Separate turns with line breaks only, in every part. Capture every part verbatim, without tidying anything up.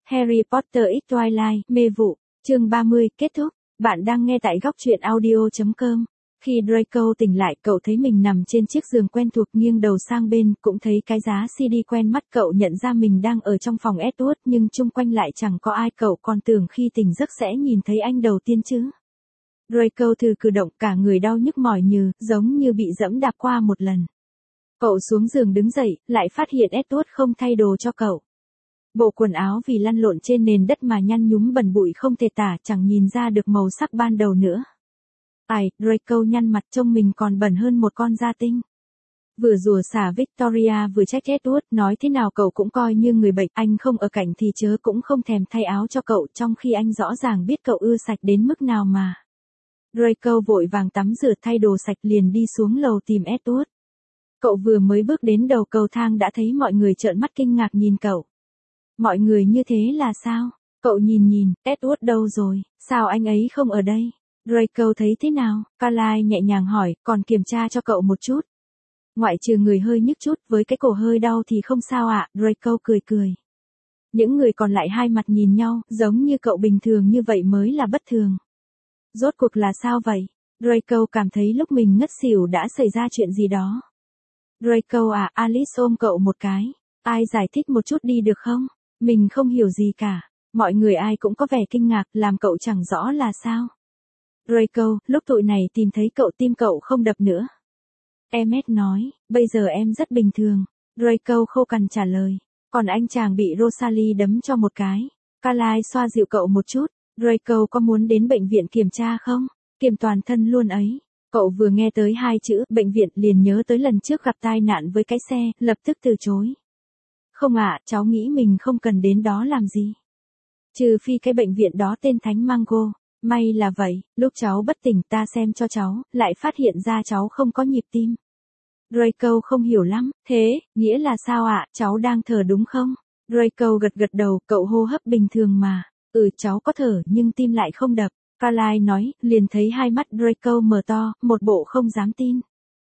Harry Potter X Twilight, mê vụ, chương ba mươi, kết thúc. Bạn đang nghe tại góc truyện audio chấm com. Khi Draco tỉnh lại, cậu thấy mình nằm trên chiếc giường quen thuộc, nghiêng đầu sang bên, cũng thấy cái giá xê đê quen mắt. Cậu nhận ra mình đang ở trong phòng Edward, nhưng chung quanh lại chẳng có ai. Cậu còn tưởng khi tỉnh giấc sẽ nhìn thấy anh đầu tiên chứ. Draco thử cử động, cả người đau nhức mỏi như, giống như bị dẫm đạp qua một lần. Cậu xuống giường đứng dậy, lại phát hiện Edward không thay đồ cho cậu. Bộ quần áo vì lăn lộn trên nền đất mà nhăn nhúm bẩn bụi không thể tả, chẳng nhìn ra được màu sắc ban đầu nữa. Ai, Draco nhăn mặt, trông mình còn bẩn hơn một con gia tinh. Vừa rủa xả Victoria vừa trách Edward, nói thế nào cậu cũng coi như người bệnh, anh không ở cạnh thì chớ cũng không thèm thay áo cho cậu, trong khi anh rõ ràng biết cậu ưa sạch đến mức nào mà. Draco vội vàng tắm rửa thay đồ sạch liền đi xuống lầu tìm Edward. Cậu vừa mới bước đến đầu cầu thang đã thấy mọi người trợn mắt kinh ngạc nhìn cậu. Mọi người như thế là sao? Cậu nhìn nhìn, Edward đâu rồi, sao anh ấy không ở đây? Draco thấy thế nào? Carlisle nhẹ nhàng hỏi, còn kiểm tra cho cậu một chút. Ngoại trừ người hơi nhức chút, với cái cổ hơi đau thì không sao ạ, à? Draco cười cười. Những người còn lại hai mặt nhìn nhau, giống như cậu bình thường như vậy mới là bất thường. Rốt cuộc là sao vậy? Draco cảm thấy lúc mình ngất xỉu đã xảy ra chuyện gì đó. Draco à, Alice ôm cậu một cái. Ai giải thích một chút đi được không? Mình không hiểu gì cả. Mọi người ai cũng có vẻ kinh ngạc, làm cậu chẳng rõ là sao. Draco, lúc tụi này tìm thấy cậu tim cậu không đập nữa. Emmet nói, bây giờ em rất bình thường. Draco khô cằn trả lời. Còn anh chàng bị Rosalie đấm cho một cái. Carlisle xoa dịu cậu một chút. Draco có muốn đến bệnh viện kiểm tra không? Kiểm toàn thân luôn ấy. Cậu vừa nghe tới hai chữ bệnh viện liền nhớ tới lần trước gặp tai nạn với cái xe, lập tức từ chối. Không ạ, à, cháu nghĩ mình không cần đến đó làm gì. Trừ phi cái bệnh viện đó tên Thánh Mango. May là vậy, lúc cháu bất tỉnh ta xem cho cháu, lại phát hiện ra cháu không có nhịp tim. Draco không hiểu lắm, thế, nghĩa là sao ạ, à? Cháu đang thở đúng không? Draco gật gật đầu, cậu hô hấp bình thường mà. Ừ, cháu có thở nhưng tim lại không đập. Carlisle nói, liền thấy hai mắt Draco mở to, một bộ không dám tin.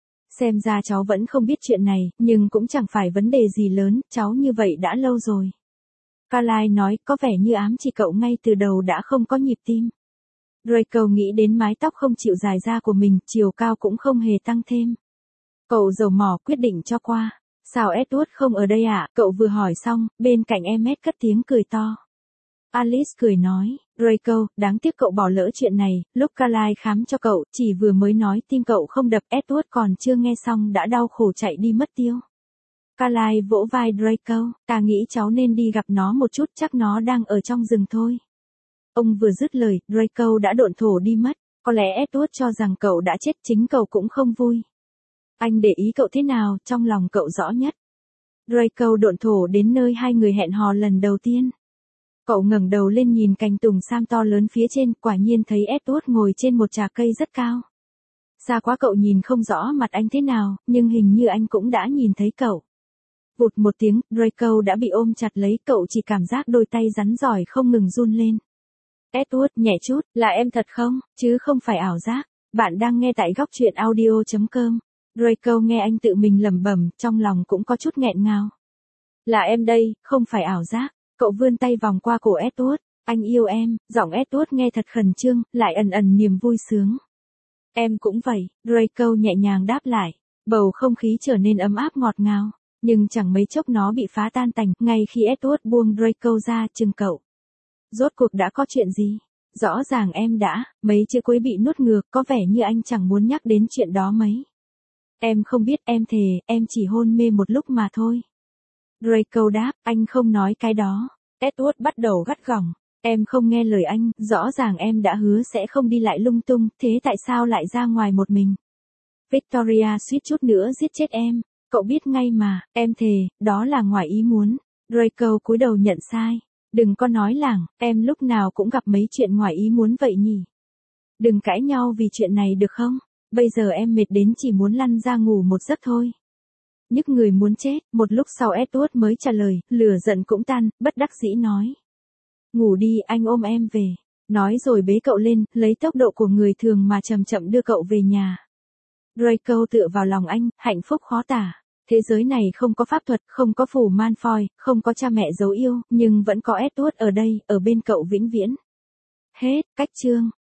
Xem ra cháu vẫn không biết chuyện này, nhưng cũng chẳng phải vấn đề gì lớn, cháu như vậy đã lâu rồi. Carlisle nói, có vẻ như ám chỉ cậu ngay từ đầu đã không có nhịp tim. Draco nghĩ đến mái tóc không chịu dài ra của mình, chiều cao cũng không hề tăng thêm. Cậu dầu mỏ quyết định cho qua. Sao Edward không ở đây ạ? À? Cậu vừa hỏi xong, bên cạnh Emmet cất tiếng cười to. Alice cười nói, Draco, đáng tiếc cậu bỏ lỡ chuyện này, lúc Carlisle khám cho cậu, chỉ vừa mới nói tim cậu không đập, Edward còn chưa nghe xong đã đau khổ chạy đi mất tiêu. Carlisle vỗ vai Draco, ta nghĩ cháu nên đi gặp nó một chút, chắc nó đang ở trong rừng thôi. Ông vừa dứt lời, Draco đã độn thổ đi mất, có lẽ Edward cho rằng cậu đã chết, chính cậu cũng không vui. Anh để ý cậu thế nào, trong lòng cậu rõ nhất. Draco độn thổ đến nơi hai người hẹn hò lần đầu tiên. Cậu ngẩng đầu lên nhìn cành tùng sam to lớn phía trên, quả nhiên thấy Edward ngồi trên một chà cây rất cao. Xa quá cậu nhìn không rõ mặt anh thế nào, nhưng hình như anh cũng đã nhìn thấy cậu. Vụt một tiếng, Draco đã bị ôm chặt lấy, cậu chỉ cảm giác đôi tay rắn giỏi không ngừng run lên. Edward, nhẹ chút, là em thật không, chứ không phải ảo giác. Bạn đang nghe tại góc truyện audio chấm com. Draco nghe anh tự mình lẩm bẩm, trong lòng cũng có chút nghẹn ngào. Là em đây, không phải ảo giác. Cậu vươn tay vòng qua cổ Edward, anh yêu em, giọng Edward nghe thật khẩn trương, lại ẩn ẩn niềm vui sướng. Em cũng vậy, Draco nhẹ nhàng đáp lại, bầu không khí trở nên ấm áp ngọt ngào, nhưng chẳng mấy chốc nó bị phá tan tành, ngay khi Edward buông Draco ra chừng cậu. Rốt cuộc đã có chuyện gì? Rõ ràng em đã, mấy chữ cuối bị nuốt ngược, có vẻ như anh chẳng muốn nhắc đến chuyện đó mấy. Em không biết, em thề, em chỉ hôn mê một lúc mà thôi. Draco đáp, anh không nói cái đó. Edward bắt đầu gắt gỏng, em không nghe lời anh, rõ ràng em đã hứa sẽ không đi lại lung tung, thế tại sao lại ra ngoài một mình? Victoria suýt chút nữa giết chết em, cậu biết ngay mà, em thề, đó là ngoài ý muốn. Draco cúi đầu nhận sai, đừng có nói làng, em lúc nào cũng gặp mấy chuyện ngoài ý muốn vậy nhỉ? Đừng cãi nhau vì chuyện này được không? Bây giờ em mệt đến chỉ muốn lăn ra ngủ một giấc thôi. Nhức người muốn chết, một lúc sau Edward mới trả lời, lửa giận cũng tan, bất đắc dĩ nói. Ngủ đi, anh ôm em về. Nói rồi bế cậu lên, lấy tốc độ của người thường mà chậm chậm đưa cậu về nhà. Draco tựa vào lòng anh, hạnh phúc khó tả. Thế giới này không có pháp thuật, không có phù Malfoy, không có cha mẹ dấu yêu, nhưng vẫn có Edward ở đây, ở bên cậu vĩnh viễn. Hết, cách chương.